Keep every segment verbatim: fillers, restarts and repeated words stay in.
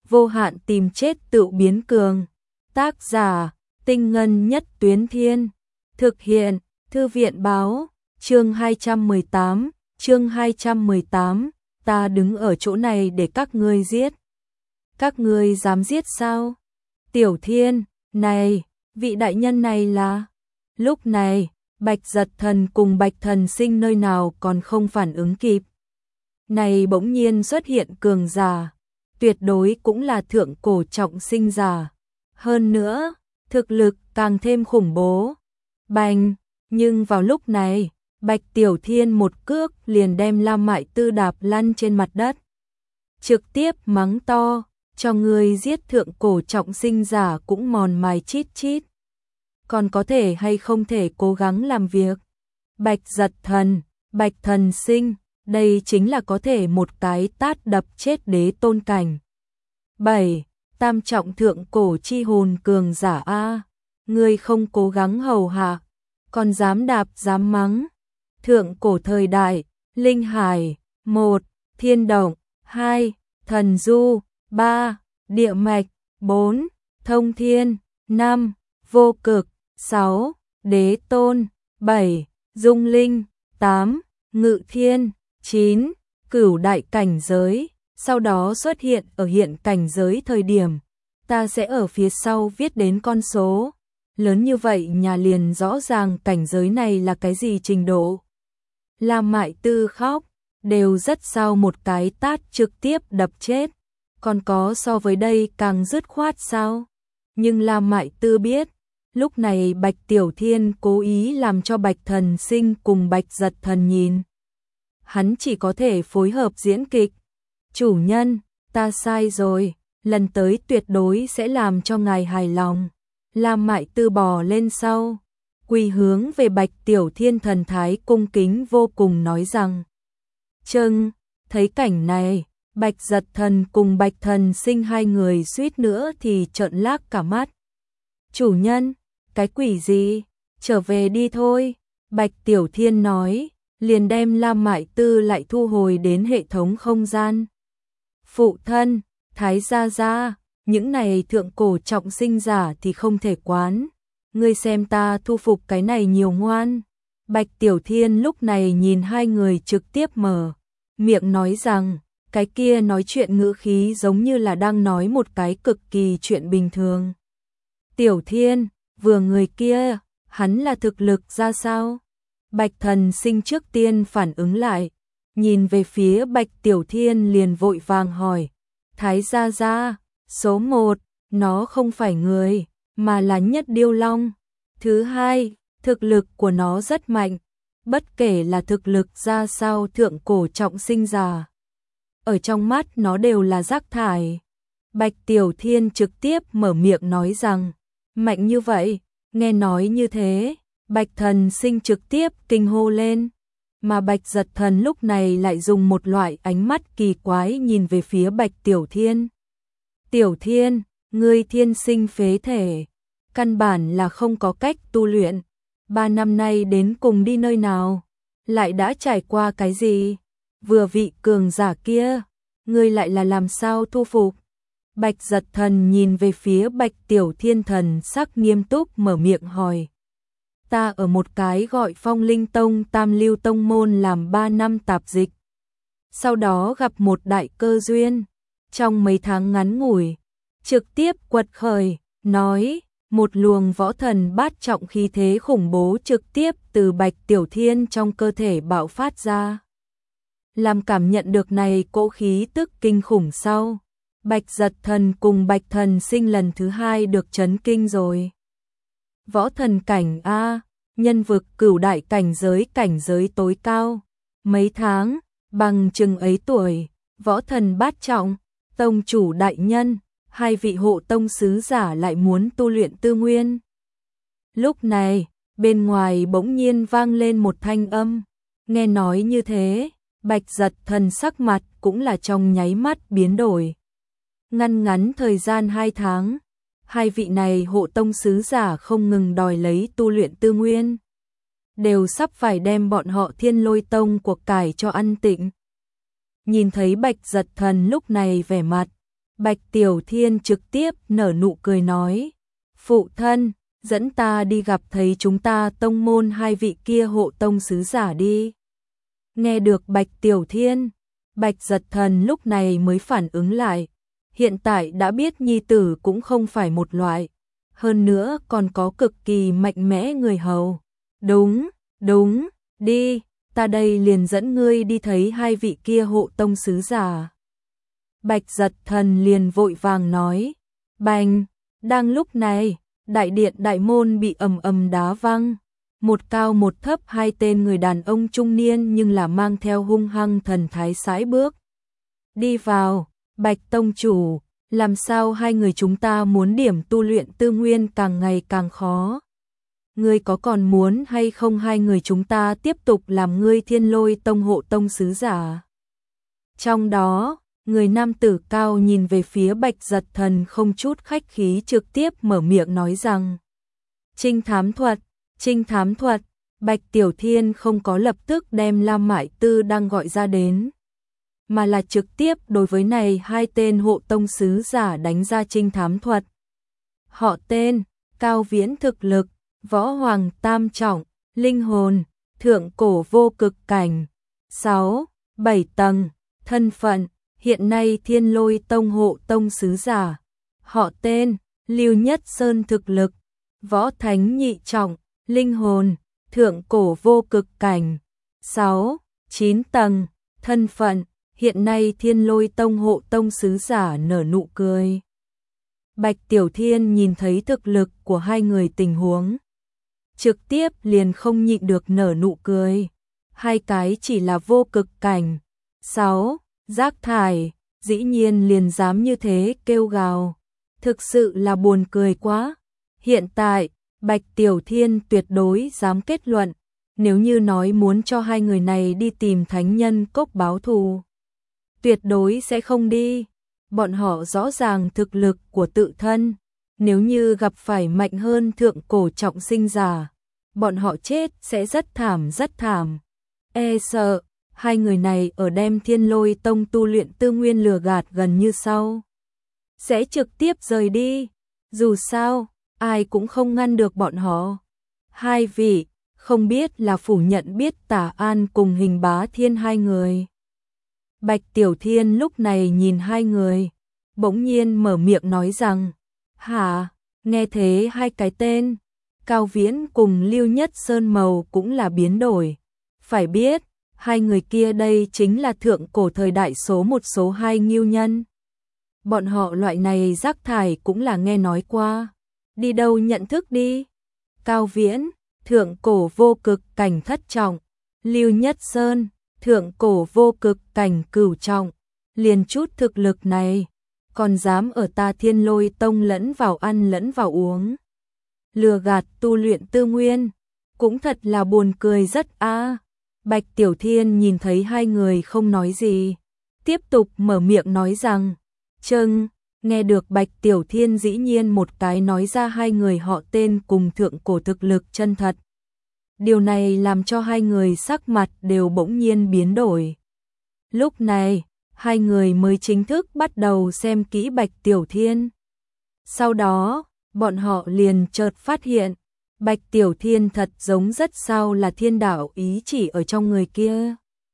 vô hạn tìm chết tự biến cường. Tác giả, Tinh Ngân Nhất Tuyến Thiên. Thực hiện, Thư viện Báo. Chương hai trăm mười tám, chương hai trăm mười tám, ta đứng ở chỗ này để các ngươi giết. Các ngươi dám giết sao? Tiểu Thiên, này, vị đại nhân này là... Lúc này, Bạch Giật Thần cùng Bạch Thần Sinh nơi nào còn không phản ứng kịp. Này bỗng nhiên xuất hiện cường giả, tuyệt đối cũng là thượng cổ trọng sinh giả. Hơn nữa, thực lực càng thêm khủng bố. Bành, nhưng vào lúc này, Bạch Tiểu Thiên một cước liền đem Lam Mại Tư đạp lăn trên mặt đất. Trực tiếp mắng to, cho người giết thượng cổ trọng sinh giả cũng mòn mài chít chít. Còn có thể hay không thể cố gắng làm việc. Bạch Giật Thần, Bạch Thần Sinh, đây chính là có thể một cái tát đập chết đế tôn cảnh. bảy. Tam trọng thượng cổ chi hồn cường giả A. Ngươi không cố gắng hầu hạ, còn dám đạp dám mắng. Thượng cổ thời đại, Linh Hải. một. Thiên Động. hai. Thần Du. ba. Địa Mạch. bốn. Thông Thiên. năm. Vô Cực. sáu. Đế Tôn. bảy. Dung Linh. tám. Ngự Thiên. chín. Cửu đại cảnh giới. Sau đó xuất hiện ở hiện cảnh giới thời điểm, ta sẽ ở phía sau viết đến con số. Lớn như vậy nhà liền rõ ràng cảnh giới này là cái gì trình độ. Lam Mại Tư khóc, đều rất sao một cái tát trực tiếp đập chết. Còn có so với đây càng dứt khoát sao? Nhưng Lam Mại Tư biết, lúc này Bạch Tiểu Thiên cố ý làm cho Bạch Thần Sinh cùng Bạch Giật Thần nhìn. Hắn chỉ có thể phối hợp diễn kịch. Chủ nhân, ta sai rồi, lần tới tuyệt đối sẽ làm cho ngài hài lòng. Lam Mại Tư bò lên sau, quỳ hướng về Bạch Tiểu Thiên thần thái cung kính vô cùng nói rằng. Châng, thấy cảnh này, Bạch Giật Thần cùng Bạch Thần Sinh hai người suýt nữa thì trợn lác cả mắt. Chủ nhân, cái quỷ gì, trở về đi thôi, Bạch Tiểu Thiên nói, liền đem Lam Mại Tư lại thu hồi đến hệ thống không gian. Phụ thân, Thái gia gia, những này thượng cổ trọng sinh giả thì không thể quán. Ngươi xem ta thu phục cái này nhiều ngoan. Bạch Tiểu Thiên lúc này nhìn hai người trực tiếp mở miệng nói rằng, cái kia nói chuyện ngữ khí giống như là đang nói một cái cực kỳ chuyện bình thường. Tiểu Thiên, vừa người kia, hắn là thực lực ra sao? Bạch Thần Sinh trước tiên phản ứng lại, nhìn về phía Bạch Tiểu Thiên liền vội vàng hỏi. Thái gia gia, số một, nó không phải người, mà là Nhất Điêu Long. Thứ hai, thực lực của nó rất mạnh, bất kể là thực lực ra sao thượng cổ trọng sinh giả. Ở trong mắt nó đều là rác thải. Bạch Tiểu Thiên trực tiếp mở miệng nói rằng, mạnh như vậy, nghe nói như thế, Bạch Thần Sinh trực tiếp kinh hô lên. Mà Bạch Giật Thần lúc này lại dùng một loại ánh mắt kỳ quái nhìn về phía Bạch Tiểu Thiên. Tiểu Thiên, ngươi thiên sinh phế thể, căn bản là không có cách tu luyện. Ba năm nay đến cùng đi nơi nào, lại đã trải qua cái gì? Vừa vị cường giả kia, ngươi lại là làm sao thu phục? Bạch Giật Thần nhìn về phía Bạch Tiểu Thiên thần sắc nghiêm túc mở miệng hỏi. Ta ở một cái gọi Phong Linh Tông Tam Lưu Tông môn làm ba năm tạp dịch. Sau đó gặp một đại cơ duyên, trong mấy tháng ngắn ngủi, trực tiếp quật khởi, nói, một luồng võ thần bát trọng khí thế khủng bố trực tiếp từ Bạch Tiểu Thiên trong cơ thể bạo phát ra. Làm cảm nhận được này cỗ khí tức kinh khủng sau, Bạch Giật Thần cùng Bạch Thần Sinh lần thứ hai được chấn kinh rồi. Võ thần cảnh A, nhân vực cửu đại cảnh giới cảnh giới tối cao. Mấy tháng, bằng chừng ấy tuổi, võ thần bát trọng, tông chủ đại nhân, hai vị hộ tông sứ giả lại muốn tu luyện tư nguyên. Lúc này, bên ngoài bỗng nhiên vang lên một thanh âm. Nghe nói như thế, Bạch Giật Thần sắc mặt cũng là trong nháy mắt biến đổi. Ngăn ngắn thời gian hai tháng, hai vị này hộ tông sứ giả không ngừng đòi lấy tu luyện tư nguyên, đều sắp phải đem bọn họ Thiên Lôi Tông cuộc cải cho ăn tịnh. Nhìn thấy Bạch Giật Thần lúc này vẻ mặt, Bạch Tiểu Thiên trực tiếp nở nụ cười nói, phụ thân, dẫn ta đi gặp thấy chúng ta tông môn hai vị kia hộ tông sứ giả đi. Nghe được Bạch Tiểu Thiên, Bạch Giật Thần lúc này mới phản ứng lại, hiện tại đã biết nhi tử cũng không phải một loại, hơn nữa còn có cực kỳ mạnh mẽ người hầu. Đúng, đúng, đi, ta đây liền dẫn ngươi đi thấy hai vị kia hộ tông sứ giả. Bạch Giật Thần liền vội vàng nói, bành, đang lúc này, đại điện đại môn bị ầm ầm đá văng, một cao một thấp hai tên người đàn ông trung niên nhưng là mang theo hung hăng thần thái sải bước. Đi vào, Bạch Tông Chủ, làm sao hai người chúng ta muốn điểm tu luyện tư nguyên càng ngày càng khó. Ngươi có còn muốn hay không hai người chúng ta tiếp tục làm ngươi Thiên Lôi Tông hộ tông sứ giả? Trong đó, người nam tử cao nhìn về phía Bạch Giật Thần không chút khách khí trực tiếp mở miệng nói rằng, trinh thám thuật, trinh thám thuật. Bạch Tiểu Thiên không có lập tức đem Lam Mại Tư đang gọi ra đến, mà là trực tiếp đối với này hai tên hộ tông sứ giả đánh ra trinh thám thuật. Họ tên, Cao Viễn thực lực, Võ Hoàng Tam Trọng, linh hồn, thượng cổ vô cực cảnh, sáu, bảy tầng, thân phận, hiện nay Thiên Lôi Tông hộ tông sứ giả. Họ tên, Lưu Nhất Sơn thực lực, Võ Thánh Nhị Trọng, linh hồn, thượng cổ vô cực cảnh, sáu, chín tầng, thân phận, hiện nay Thiên Lôi Tông hộ tông sứ giả nở nụ cười. Bạch Tiểu Thiên nhìn thấy thực lực của hai người tình huống, trực tiếp liền không nhịn được nở nụ cười. Hai cái chỉ là vô cực cảnh, sáu, rác thải, dĩ nhiên liền dám như thế kêu gào. Thực sự là buồn cười quá. Hiện tại, Bạch Tiểu Thiên tuyệt đối dám kết luận, nếu như nói muốn cho hai người này đi tìm thánh nhân cốc báo thù, tuyệt đối sẽ không đi. Bọn họ rõ ràng thực lực của tự thân, nếu như gặp phải mạnh hơn thượng cổ trọng sinh giả, bọn họ chết sẽ rất thảm rất thảm. E sợ, hai người này ở đem Thiên Lôi Tông tu luyện tư nguyên lừa gạt gần như sau, sẽ trực tiếp rời đi. Dù sao, ai cũng không ngăn được bọn họ. Hai vị, không biết là phủ nhận biết Tả An cùng Hình Bá Thiên hai người. Bạch Tiểu Thiên lúc này nhìn hai người, bỗng nhiên mở miệng nói rằng, hả, nghe thế hai cái tên, Cao Viễn cùng Lưu Nhất Sơn màu cũng là biến đổi. Phải biết, hai người kia đây chính là thượng cổ thời đại số một số hai ngưu nhân. Bọn họ loại này rác thải cũng là nghe nói qua. Đi đâu nhận thức đi. Cao Viễn, thượng cổ vô cực cảnh thất trọng. Lưu Nhất Sơn, thượng cổ vô cực cảnh cửu trọng. Liền chút thực lực này, còn dám ở ta Thiên Lôi Tông lẫn vào ăn lẫn vào uống, lừa gạt tu luyện tư nguyên, cũng thật là buồn cười rất a. À. Bạch Tiểu Thiên nhìn thấy hai người không nói gì, tiếp tục mở miệng nói rằng, châng, nghe được Bạch Tiểu Thiên dĩ nhiên một cái nói ra hai người họ tên cùng thượng cổ thực lực chân thật. Điều này làm cho hai người sắc mặt đều bỗng nhiên biến đổi. Lúc này, hai người mới chính thức bắt đầu xem kỹ Bạch Tiểu Thiên. Sau đó, bọn họ liền chợt phát hiện, Bạch Tiểu Thiên thật giống rất sao là thiên đạo ý chỉ ở trong người kia.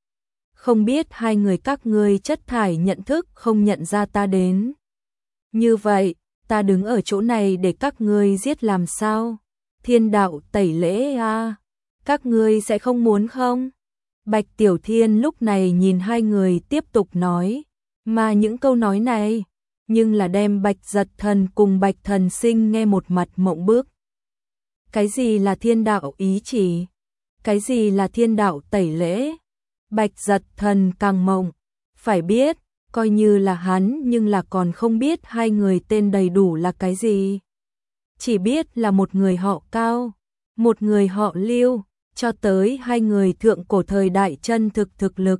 Không biết hai người các ngươi chất thải nhận thức không nhận ra ta đến. Như vậy, ta đứng ở chỗ này để các ngươi giết làm sao? Thiên đạo tẩy lễ à? Các ngươi sẽ không muốn không? Bạch Tiểu Thiên lúc này nhìn hai người tiếp tục nói, mà những câu nói này, nhưng là đem Bạch Giật Thần cùng Bạch Thần Sinh nghe một mặt mộng bước. Cái gì là thiên đạo ý chỉ? Cái gì là thiên đạo tẩy lễ? Bạch Giật Thần càng mộng, phải biết, coi như là hắn nhưng là còn không biết hai người tên đầy đủ là cái gì. Chỉ biết là một người họ Cao, một người họ Lưu, cho tới hai người thượng cổ thời đại chân thực thực lực.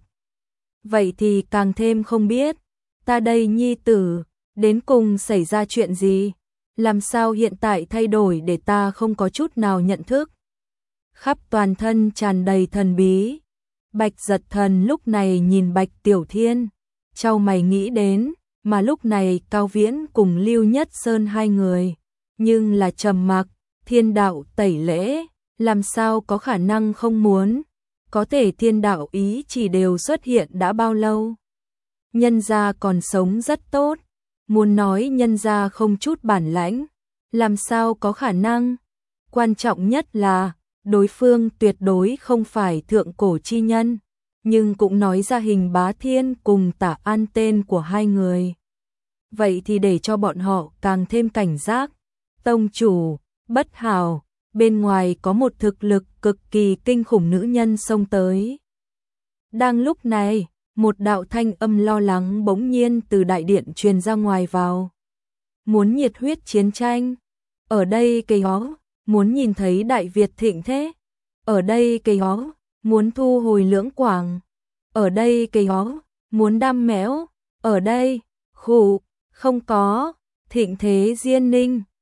Vậy thì càng thêm không biết, ta đây nhi tử, đến cùng xảy ra chuyện gì? Làm sao hiện tại thay đổi để ta không có chút nào nhận thức? Khắp toàn thân tràn đầy thần bí. Bạch Giật Thần lúc này nhìn Bạch Tiểu Thiên, chau mày nghĩ đến, mà lúc này Cao Viễn cùng Lưu Nhất Sơn hai người, nhưng là trầm mặc, thiên đạo tẩy lễ, làm sao có khả năng không muốn, có thể thiên đạo ý chỉ đều xuất hiện đã bao lâu. Nhân gia còn sống rất tốt, muốn nói nhân gia không chút bản lãnh, làm sao có khả năng, quan trọng nhất là, đối phương tuyệt đối không phải thượng cổ chi nhân, nhưng cũng nói ra Hình Bá Thiên cùng Tả An tên của hai người. Vậy thì để cho bọn họ càng thêm cảnh giác. Tông chủ, bất hảo, bên ngoài có một thực lực cực kỳ kinh khủng nữ nhân xông tới. Đang lúc này, một đạo thanh âm lo lắng bỗng nhiên từ đại điện truyền ra ngoài vào. Muốn nhiệt huyết chiến tranh, ở đây cây hó, muốn nhìn thấy Đại Việt thịnh thế, ở đây cây hó, muốn thu hồi Lưỡng Quảng, ở đây cây hó, muốn đam mẽo, ở đây, khủ, không có, thịnh thế Diên Ninh,